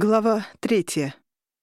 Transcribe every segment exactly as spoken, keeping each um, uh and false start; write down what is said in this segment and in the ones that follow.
Глава третья.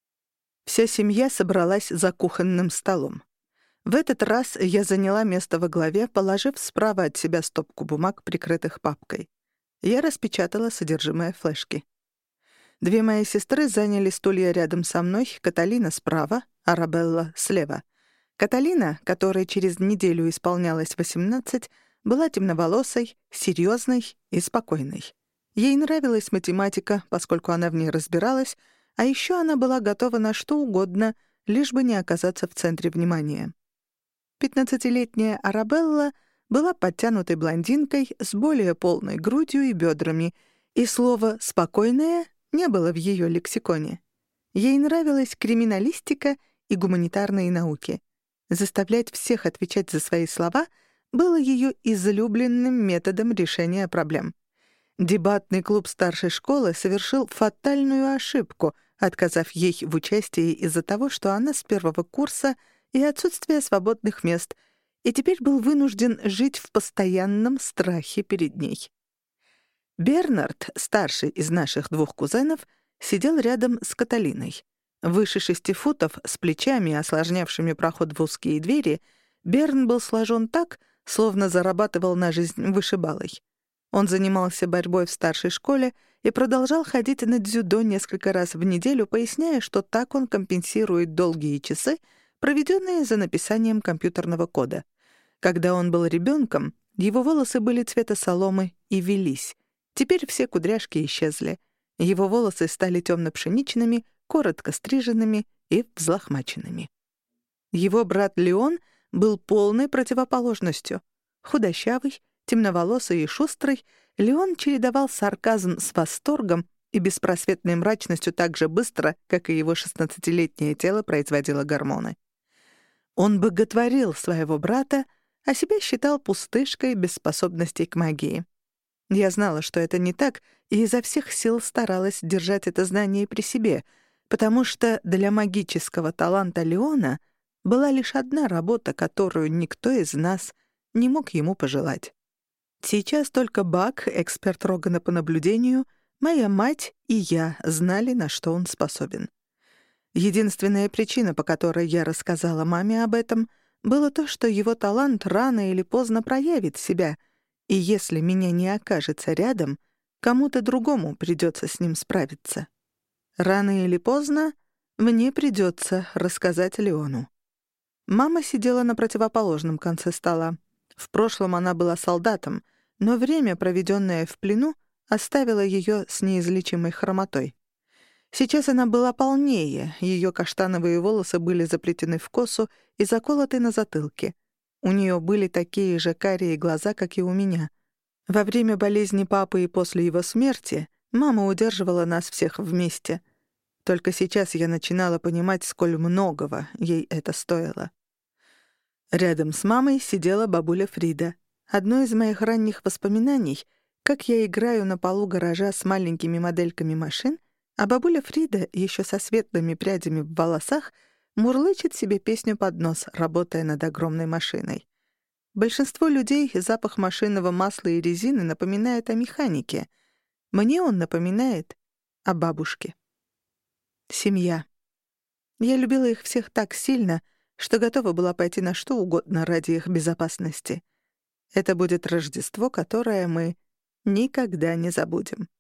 Вся семья собралась за кухонным столом. В этот раз я заняла место во главе, положив справа от себя стопку бумаг, прикрытых папкой. Я распечатала содержимое флешки. Две мои сестры заняли стулья рядом со мной, Каталина справа, Арабелла слева. Каталина, которой через неделю исполнялось восемнадцать, была темноволосой, серьезной и спокойной. Ей нравилась математика, поскольку она в ней разбиралась, а еще она была готова на что угодно, лишь бы не оказаться в центре внимания. Пятнадцатилетняя Арабелла была подтянутой блондинкой с более полной грудью и бедрами, и слово «спокойная» не было в ее лексиконе. Ей нравилась криминалистика и гуманитарные науки. Заставлять всех отвечать за свои слова было ее излюбленным методом решения проблем. Дебатный клуб старшей школы совершил фатальную ошибку, отказав ей в участии из-за того, что она с первого курса и отсутствия свободных мест, и теперь был вынужден жить в постоянном страхе перед ней. Бернард, старший из наших двух кузенов, сидел рядом с Каталиной. Выше шести футов, с плечами, осложнявшими проход в узкие двери, Берн был сложен так, словно зарабатывал на жизнь вышибалой. Он занимался борьбой в старшей школе и продолжал ходить на дзюдо несколько раз в неделю, поясняя, что так он компенсирует долгие часы, проведенные за написанием компьютерного кода. Когда он был ребенком, его волосы были цвета соломы и вились. Теперь все кудряшки исчезли. Его волосы стали темно-пшеничными, коротко стриженными и взлохмаченными. Его брат Леон был полной противоположностью. Худощавый, темноволосый и шустрый, Леон чередовал сарказм с восторгом и беспросветной мрачностью так же быстро, как и его шестнадцатилетнее тело производило гормоны. Он боготворил своего брата, а себя считал пустышкой без способностей к магии. Я знала, что это не так, и изо всех сил старалась держать это знание при себе, потому что для магического таланта Леона была лишь одна работа, которую никто из нас не мог ему пожелать. Сейчас только Бак, эксперт Рогана по наблюдению, моя мать и я знали, на что он способен. Единственная причина, по которой я рассказала маме об этом, было то, что его талант рано или поздно проявит себя, и если меня не окажется рядом, кому-то другому придется с ним справиться. Рано или поздно мне придется рассказать Леону. Мама сидела на противоположном конце стола. В прошлом она была солдатом, но время, проведенное в плену, оставило ее с неизлечимой хромотой. Сейчас она была полнее, ее каштановые волосы были заплетены в косу и заколоты на затылке. У нее были такие же карие глаза, как и у меня. Во время болезни папы и после его смерти мама удерживала нас всех вместе. Только сейчас я начинала понимать, сколь многого ей это стоило. Рядом с мамой сидела бабуля Фрида. Одно из моих ранних воспоминаний, как я играю на полу гаража с маленькими модельками машин, а бабуля Фрида, еще со светлыми прядями в волосах, мурлычет себе песню под нос, работая над огромной машиной. Большинству людей запах машинного масла и резины напоминает о механике. Мне он напоминает о бабушке. Семья. Я любила их всех так сильно, что готова была пойти на что угодно ради их безопасности. Это будет Рождество, которое мы никогда не забудем.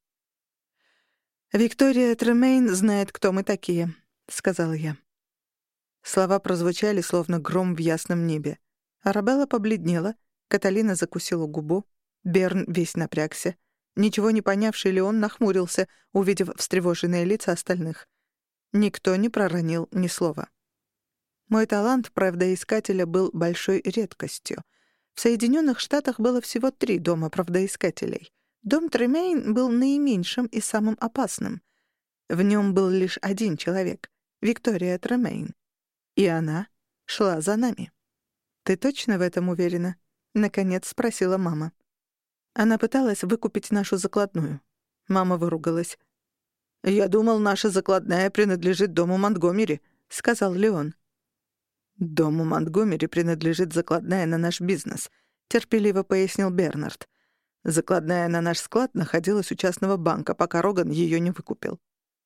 «Виктория Тремейн знает, кто мы такие», — сказала я. Слова прозвучали, словно гром в ясном небе. Арабелла побледнела, Каталина закусила губу, Берн весь напрягся. Ничего не понявший Леон нахмурился, увидев встревоженные лица остальных. Никто не проронил ни слова. Мой талант правдоискателя был большой редкостью. В Соединенных Штатах было всего три дома правдоискателей. Дом Тремейн был наименьшим и самым опасным. В нем был лишь один человек — Виктория Тремейн. И она шла за нами. «Ты точно в этом уверена?» — наконец спросила мама. Она пыталась выкупить нашу закладную. Мама выругалась. «Я думал, наша закладная принадлежит дому Монтгомери», — сказал Леон. «Дому Монтгомери принадлежит закладная на наш бизнес», — терпеливо пояснил Бернард. «Закладная на наш склад находилась у частного банка, пока Роган ее не выкупил».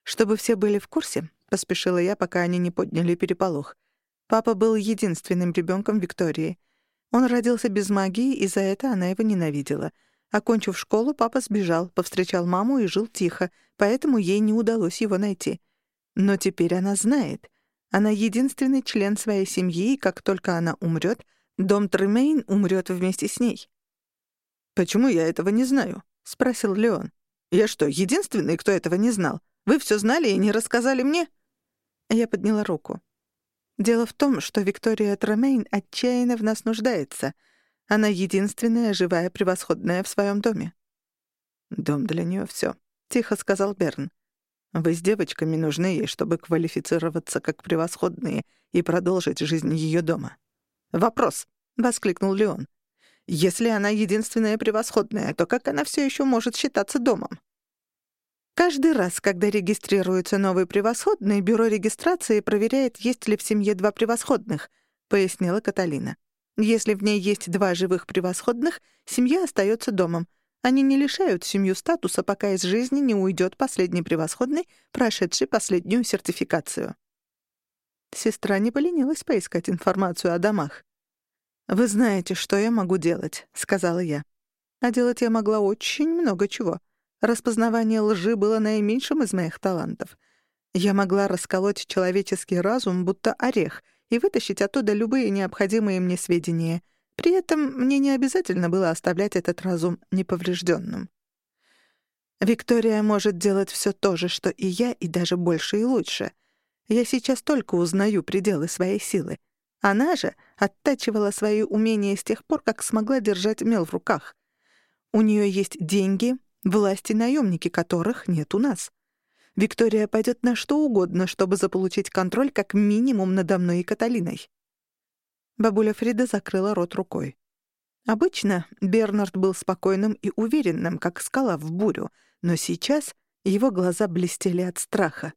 «Чтобы все были в курсе», — поспешила я, пока они не подняли переполох. Папа был единственным ребенком Виктории. Он родился без магии, и за это она его ненавидела. Окончив школу, папа сбежал, повстречал маму и жил тихо, поэтому ей не удалось его найти. Но теперь она знает. Она единственный член своей семьи, и как только она умрет, дом Тремейн умрет вместе с ней. «Почему я этого не знаю?» — спросил Леон. «Я что, единственный, кто этого не знал? Вы все знали и не рассказали мне?» Я подняла руку. «Дело в том, что Виктория Тремейн отчаянно в нас нуждается. Она единственная живая превосходная в своем доме». «Дом для нее все», — тихо сказал Берн. «Вы с девочками нужны ей, чтобы квалифицироваться как превосходные и продолжить жизнь ее дома». «Вопрос», — воскликнул Леон. «Если она единственная превосходная, то как она все еще может считаться домом?» «Каждый раз, когда регистрируется новый превосходный, бюро регистрации проверяет, есть ли в семье два превосходных», — пояснила Каталина. «Если в ней есть два живых превосходных, семья остается домом. Они не лишают семью статуса, пока из жизни не уйдет последний превосходный, прошедший последнюю сертификацию». Сестра не поленилась поискать информацию о домах. «Вы знаете, что я могу делать», — сказала я. А делать я могла очень много чего. Распознавание лжи было наименьшим из моих талантов. Я могла расколоть человеческий разум, будто орех, и вытащить оттуда любые необходимые мне сведения. При этом мне не обязательно было оставлять этот разум неповрежденным. Виктория может делать все то же, что и я, и даже больше и лучше. Я сейчас только узнаю пределы своей силы. Она же оттачивала свои умения с тех пор, как смогла держать мел в руках. У нее есть деньги, власть и наемники, которых нет у нас. Виктория пойдет на что угодно, чтобы заполучить контроль как минимум надо мной и Каталиной. Бабуля Фрида закрыла рот рукой. Обычно Бернард был спокойным и уверенным, как скала в бурю, но сейчас его глаза блестели от страха.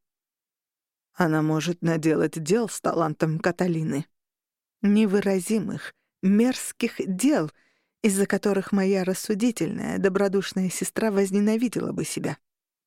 Она может наделать дел с талантом Каталины. Невыразимых, мерзких дел, из-за которых моя рассудительная, добродушная сестра возненавидела бы себя.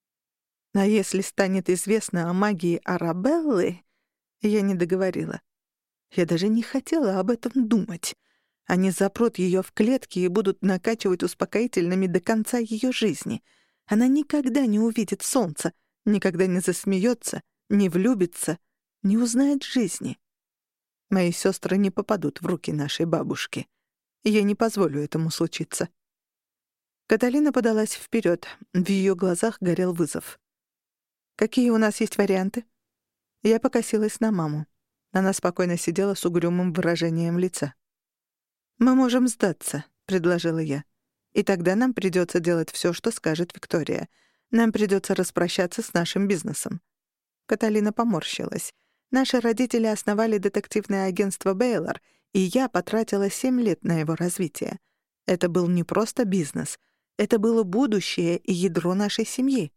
А если станет известно о магии Арабеллы, я не договорила. Я даже не хотела об этом думать. Они запрут ее в клетке и будут накачивать успокоительными до конца ее жизни. Она никогда не увидит солнца, никогда не засмеется, не влюбится, не узнает жизни. Мои сестры не попадут в руки нашей бабушки. Я не позволю этому случиться. Каталина подалась вперед. В ее глазах горел вызов. «Какие у нас есть варианты?» Я покосилась на маму. Она спокойно сидела с угрюмым выражением лица. «Мы можем сдаться», — предложила я. «И тогда нам придется делать все, что скажет Виктория. Нам придется распрощаться с нашим бизнесом». Каталина поморщилась. Наши родители основали детективное агентство «Бейлор», и я потратила семь лет на его развитие. Это был не просто бизнес. Это было будущее и ядро нашей семьи.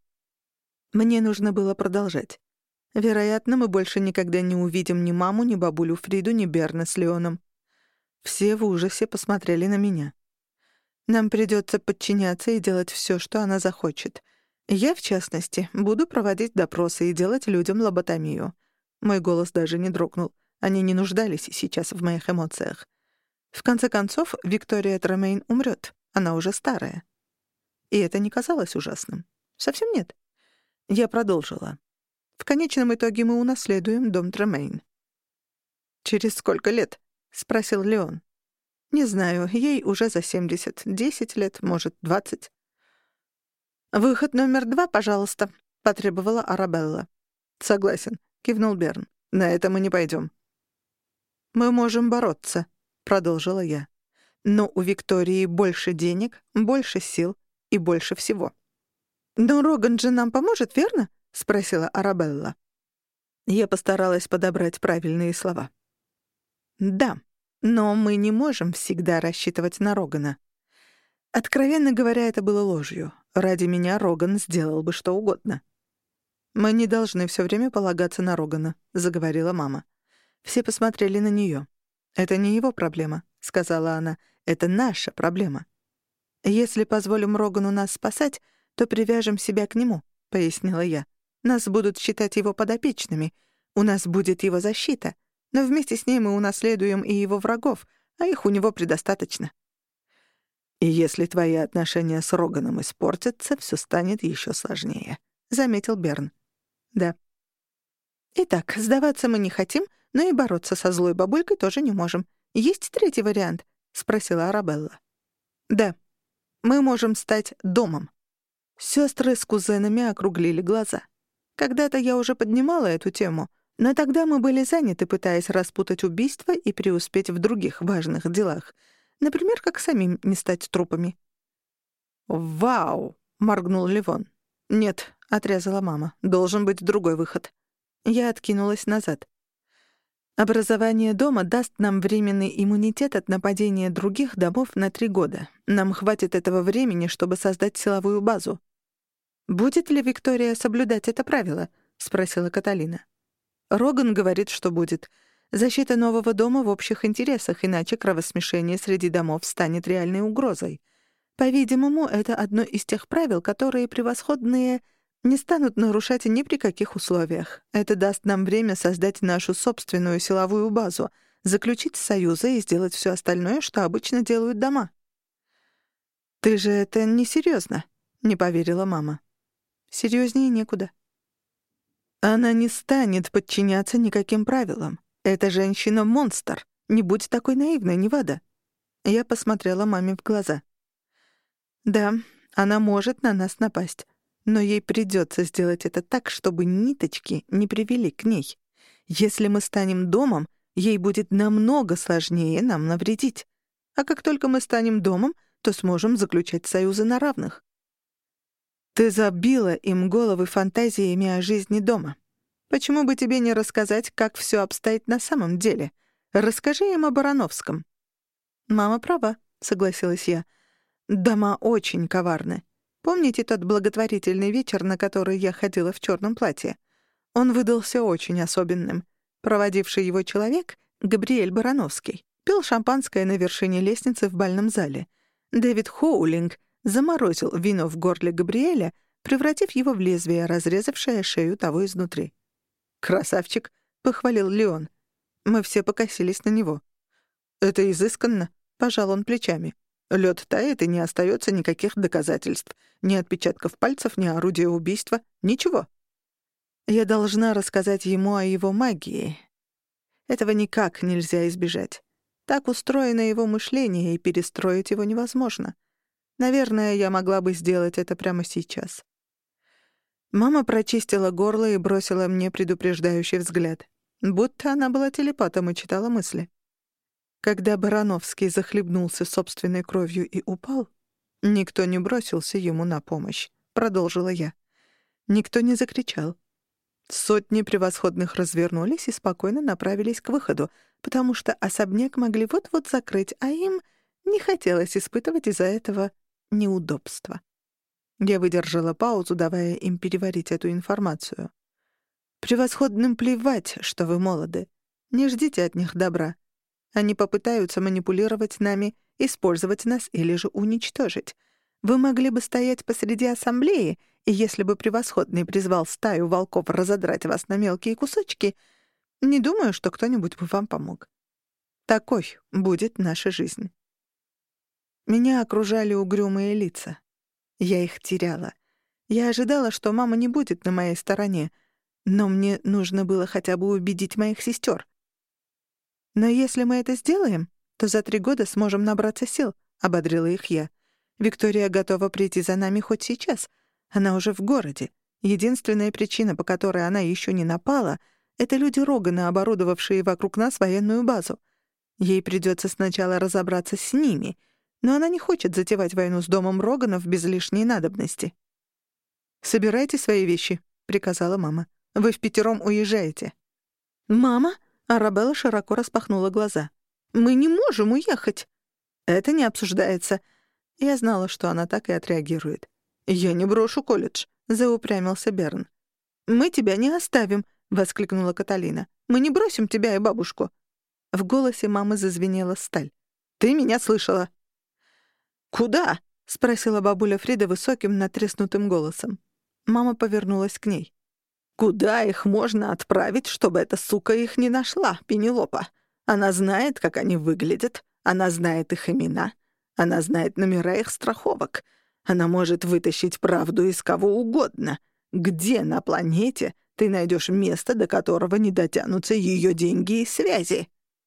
Мне нужно было продолжать. Вероятно, мы больше никогда не увидим ни маму, ни бабулю Фриду, ни Берна с Леоном. Все в ужасе посмотрели на меня. Нам придется подчиняться и делать все, что она захочет. Я, в частности, буду проводить допросы и делать людям лоботомию. Мой голос даже не дрогнул. Они не нуждались сейчас в моих эмоциях. В конце концов, Виктория Тремейн умрет. Она уже старая. И это не казалось ужасным. Совсем нет. Я продолжила. В конечном итоге мы унаследуем дом Тремейн. «Через сколько лет?» — спросил Леон. «Не знаю, ей уже за семьдесят. Десять лет, может, двадцать». «Выход номер два, пожалуйста», — потребовала Арабелла. «Согласен», — кивнул Берн. «На это мы не пойдем». «Мы можем бороться», — продолжила я. «Но у Виктории больше денег, больше сил и больше всего». «Но Роган же нам поможет, верно?» — спросила Арабелла. Я постаралась подобрать правильные слова. «Да, но мы не можем всегда рассчитывать на Рогана. Откровенно говоря, это было ложью. Ради меня Роган сделал бы что угодно». «Мы не должны все время полагаться на Рогана», — заговорила мама. Все посмотрели на нее. «Это не его проблема», — сказала она. «Это наша проблема. Если позволим Рогану нас спасать, то привяжем себя к нему», — пояснила я. Нас будут считать его подопечными. У нас будет его защита. Но вместе с ней мы унаследуем и его врагов, а их у него предостаточно. И если твои отношения с Роганом испортятся, все станет еще сложнее», — заметил Берн. «Да». «Итак, сдаваться мы не хотим, но и бороться со злой бабулькой тоже не можем. Есть третий вариант?» — спросила Арабелла. «Да. Мы можем стать домом». Сестры с кузенами округлили глаза. Когда-то я уже поднимала эту тему, но тогда мы были заняты, пытаясь распутать убийство и преуспеть в других важных делах. Например, как самим не стать трупами. «Вау!» — моргнул Ливон. «Нет», — отрезала мама, — «должен быть другой выход». Я откинулась назад. Образование дома даст нам временный иммунитет от нападения других домов на три года. Нам хватит этого времени, чтобы создать силовую базу. «Будет ли Виктория соблюдать это правило?» — спросила Каталина. Роган говорит, что будет. Защита нового дома в общих интересах, иначе кровосмешение среди домов станет реальной угрозой. По-видимому, это одно из тех правил, которые превосходные не станут нарушать ни при каких условиях. Это даст нам время создать нашу собственную силовую базу, заключить союзы и сделать все остальное, что обычно делают дома. «Ты же это несерьезно», — не поверила мама. «Серьезнее некуда». «Она не станет подчиняться никаким правилам. Эта женщина — монстр. Не будь такой наивной, Невада». Я посмотрела маме в глаза. «Да, она может на нас напасть. Но ей придется сделать это так, чтобы ниточки не привели к ней. Если мы станем домом, ей будет намного сложнее нам навредить. А как только мы станем домом, то сможем заключать союзы на равных». «Ты забила им головы фантазиями о жизни дома. Почему бы тебе не рассказать, как все обстоит на самом деле? Расскажи им о Барановском». «Мама права», — согласилась я. «Дома очень коварны. Помните тот благотворительный вечер, на который я ходила в черном платье? Он выдался очень особенным. Проводивший его человек, Габриэль Барановский, пил шампанское на вершине лестницы в бальном зале. Дэвид Хоулинг заморозил вино в горле Габриэля, превратив его в лезвие, разрезавшее шею того изнутри. «Красавчик», — похвалил Леон. Мы все покосились на него. «Это изысканно», — пожал он плечами. Лед тает, и не остается никаких доказательств. Ни отпечатков пальцев, ни орудия убийства. Ничего. Я должна рассказать ему о его магии. Этого никак нельзя избежать. Так устроено его мышление, и перестроить его невозможно. Наверное, я могла бы сделать это прямо сейчас. Мама прочистила горло и бросила мне предупреждающий взгляд. Будто она была телепатом и читала мысли. Когда Барановский захлебнулся собственной кровью и упал, никто не бросился ему на помощь, продолжила я. Никто не закричал. Сотни превосходных развернулись и спокойно направились к выходу, потому что особняк могли вот-вот закрыть, а им не хотелось испытывать из-за этого неудобства. Я выдержала паузу, давая им переварить эту информацию. «Превосходным плевать, что вы молоды. Не ждите от них добра. Они попытаются манипулировать нами, использовать нас или же уничтожить. Вы могли бы стоять посреди ассамблеи, и если бы превосходный призвал стаю волков разодрать вас на мелкие кусочки, не думаю, что кто-нибудь бы вам помог. Такой будет наша жизнь». Меня окружали угрюмые лица. Я их теряла. Я ожидала, что мама не будет на моей стороне, но мне нужно было хотя бы убедить моих сестер. «Но если мы это сделаем, то за три года сможем набраться сил», — ободрила их я. «Виктория готова прийти за нами хоть сейчас. Она уже в городе. Единственная причина, по которой она еще не напала, — это люди Рогана, оборудовавшие вокруг нас военную базу. Ей придется сначала разобраться с ними, но она не хочет затевать войну с домом Роганов без лишней надобности». «Собирайте свои вещи», — приказала мама. «Вы впятером уезжаете». «Мама?» — Арабелла широко распахнула глаза. «Мы не можем уехать». «Это не обсуждается». Я знала, что она так и отреагирует. «Я не брошу колледж», — заупрямился Берн. «Мы тебя не оставим», — воскликнула Каталина. «Мы не бросим тебя и бабушку». В голосе мамы зазвенела сталь. «Ты меня слышала?» «Куда?» — спросила бабуля Фрида высоким, натреснутым голосом. Мама повернулась к ней. Куда их можно отправить, чтобы эта сука их не нашла, Пенелопа? Она знает, как они выглядят, она знает их имена, она знает номера их страховок. Она может вытащить правду из кого угодно. Где на планете ты найдешь место, до которого не дотянутся ее деньги и связи?»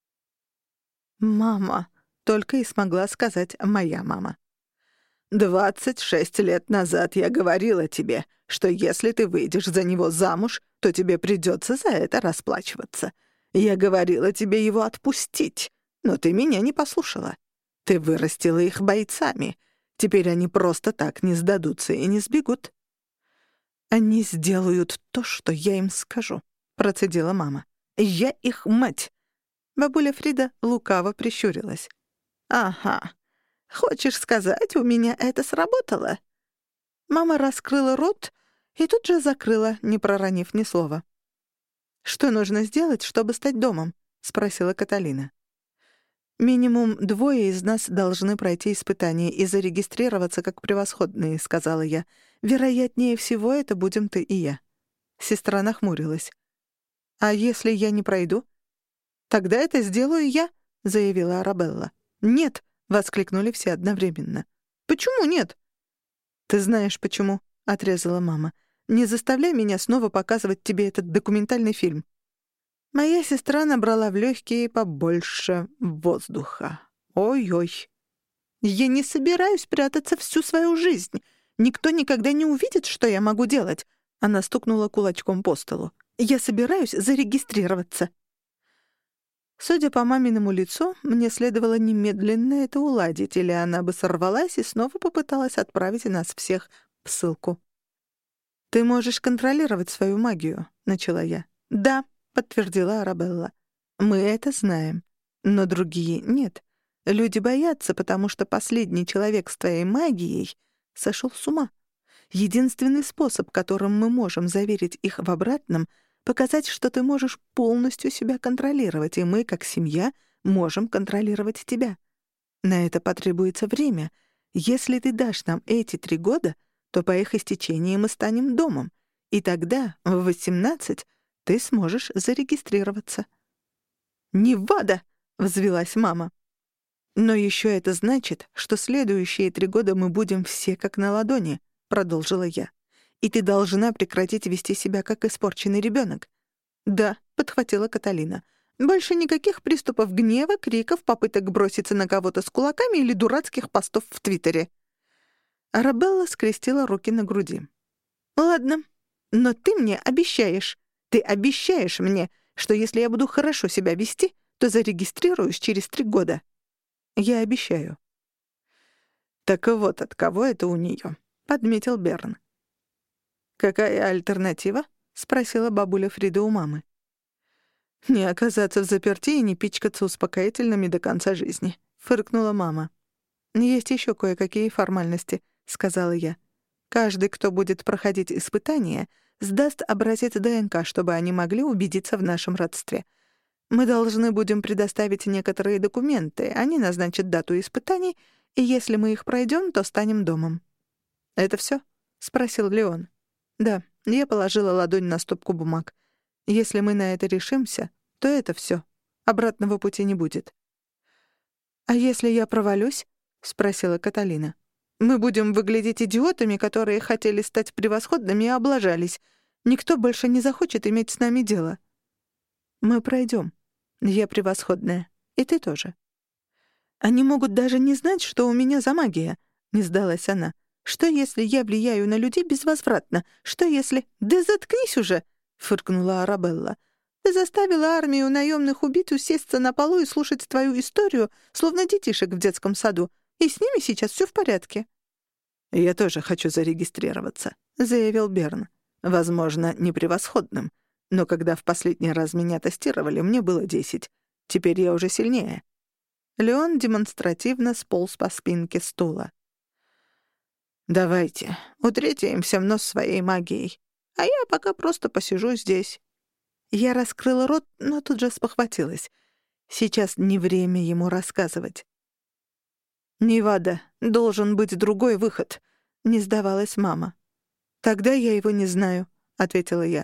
«Мама», — только и смогла сказать моя мама. «Двадцать шесть лет назад я говорила тебе, что если ты выйдешь за него замуж, то тебе придется за это расплачиваться. Я говорила тебе его отпустить, но ты меня не послушала. Ты вырастила их бойцами. Теперь они просто так не сдадутся и не сбегут». «Они сделают то, что я им скажу», — процедила мама. «Я их мать». Бабуля Фрида лукаво прищурилась. «Ага. Хочешь сказать, у меня это сработало?» Мама раскрыла рот и тут же закрыла, не проронив ни слова. «Что нужно сделать, чтобы стать домом?» — спросила Каталина. «Минимум двое из нас должны пройти испытание и зарегистрироваться как превосходные», — сказала я. «Вероятнее всего, это будем ты и я». Сестра нахмурилась. «А если я не пройду?» «Тогда это сделаю я», — заявила Арабелла. «Нет», — воскликнули все одновременно. «Почему нет?» «Ты знаешь, почему», — отрезала мама. «Не заставляй меня снова показывать тебе этот документальный фильм». Моя сестра набрала в легкие побольше воздуха. Ой-ой. «Я не собираюсь прятаться всю свою жизнь. Никто никогда не увидит, что я могу делать». Она стукнула кулачком по столу. «Я собираюсь зарегистрироваться». Судя по маминому лицу, мне следовало немедленно это уладить, или она бы сорвалась и снова попыталась отправить нас всех в ссылку. «Ты можешь контролировать свою магию», — начала я. «Да», — подтвердила Арабелла. «Мы это знаем. Но другие нет. Люди боятся, потому что последний человек с твоей магией сошел с ума. Единственный способ, которым мы можем заверить их в обратном — показать, что ты можешь полностью себя контролировать, и мы, как семья, можем контролировать тебя. На это потребуется время. Если ты дашь нам эти три года, то по их истечении мы станем домом, и тогда, в восемнадцать, ты сможешь зарегистрироваться». «Невада!» — взвилась мама. «Но еще это значит, что следующие три года мы будем все как на ладони», — продолжила я. «И ты должна прекратить вести себя как испорченный ребенок». «Да», — подхватила Каталина. «Больше никаких приступов гнева, криков, попыток броситься на кого-то с кулаками или дурацких постов в Твиттере». Арабелла скрестила руки на груди. «Ладно, но ты мне обещаешь. Ты обещаешь мне, что если я буду хорошо себя вести, то зарегистрируюсь через три года». «Я обещаю». «Так вот от кого это у нее», — подметил Берн. «Какая альтернатива?» — спросила бабуля Фрида у мамы. «Не оказаться в заперти и не пичкаться успокоительными до конца жизни», — фыркнула мама. «Есть еще кое-какие формальности», — сказала я. «Каждый, кто будет проходить испытание, сдаст образец ДНК, чтобы они могли убедиться в нашем родстве. Мы должны будем предоставить некоторые документы, они назначат дату испытаний, и если мы их пройдем, то станем домом». «Это все?» — спросил Леон. «Да». Я положила ладонь на стопку бумаг. «Если мы на это решимся, то это все. Обратного пути не будет». «А если я провалюсь?» — спросила Каталина. «Мы будем выглядеть идиотами, которые хотели стать превосходными и облажались. Никто больше не захочет иметь с нами дело». «Мы пройдем. Я превосходная. И ты тоже». «Они могут даже не знать, что у меня за магия», — не сдалась она. «Что, если я влияю на людей безвозвратно? Что, если...» «Да заткнись уже!» — фыркнула Арабелла. «Ты заставила армию наемных убийц усесться на полу и слушать твою историю, словно детишек в детском саду, и с ними сейчас все в порядке». «Я тоже хочу зарегистрироваться», — заявил Берн. «Возможно, не превосходным, но когда в последний раз меня тестировали, мне было десять. Теперь я уже сильнее». Леон демонстративно сполз по спинке стула. «Давайте, утрите им всем нос своей магией, а я пока просто посижу здесь». Я раскрыла рот, но тут же спохватилась. Сейчас не время ему рассказывать. «Невада, должен быть другой выход», — не сдавалась мама. «Тогда я его не знаю», — ответила я.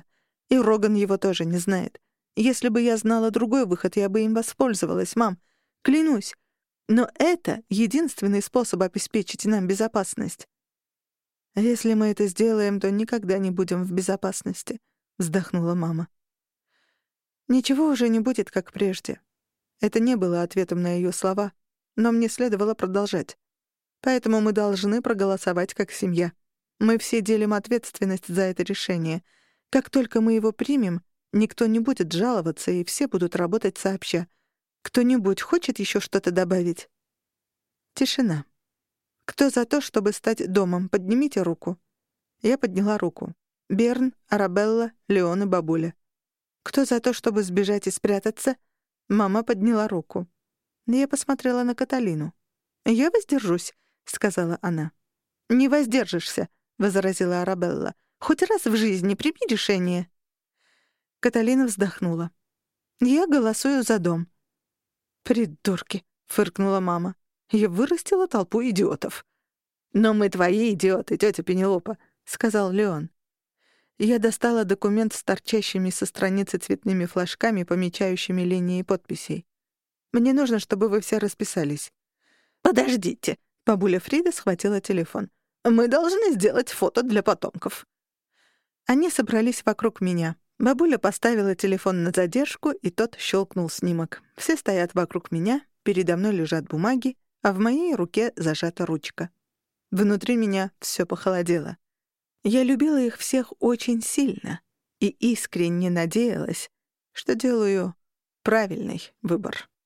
И Роган его тоже не знает. Если бы я знала другой выход, я бы им воспользовалась, мам. Клянусь. Но это единственный способ обеспечить нам безопасность. А если мы это сделаем, то никогда не будем в безопасности, вздохнула мама. Ничего уже не будет, как прежде. Это не было ответом на ее слова, но мне следовало продолжать. Поэтому мы должны проголосовать как семья. Мы все делим ответственность за это решение. Как только мы его примем, никто не будет жаловаться, и все будут работать сообща. Кто-нибудь хочет еще что-то добавить? Тишина. Кто за то, чтобы стать домом? Поднимите руку. Я подняла руку. Берн, Арабелла, Леон и бабуля. Кто за то, чтобы сбежать и спрятаться? Мама подняла руку. Я посмотрела на Каталину. «Я воздержусь», — сказала она. «Не воздержишься», — возразила Арабелла. «Хоть раз в жизни прими решение». Каталина вздохнула. «Я голосую за дом». «Придурки», — фыркнула мама. «Я вырастила толпу идиотов». «Но мы твои идиоты, тетя Пенелопа», — сказал Леон. Я достала документ с торчащими со страницы цветными флажками, помечающими линии подписей. «Мне нужно, чтобы вы все расписались». «Подождите», — бабуля Фрида схватила телефон. «Мы должны сделать фото для потомков». Они собрались вокруг меня. Бабуля поставила телефон на задержку, и тот щелкнул снимок. Все стоят вокруг меня, передо мной лежат бумаги, а в моей руке зажата ручка. Внутри меня все похолодело. Я любила их всех очень сильно и искренне надеялась, что делаю правильный выбор.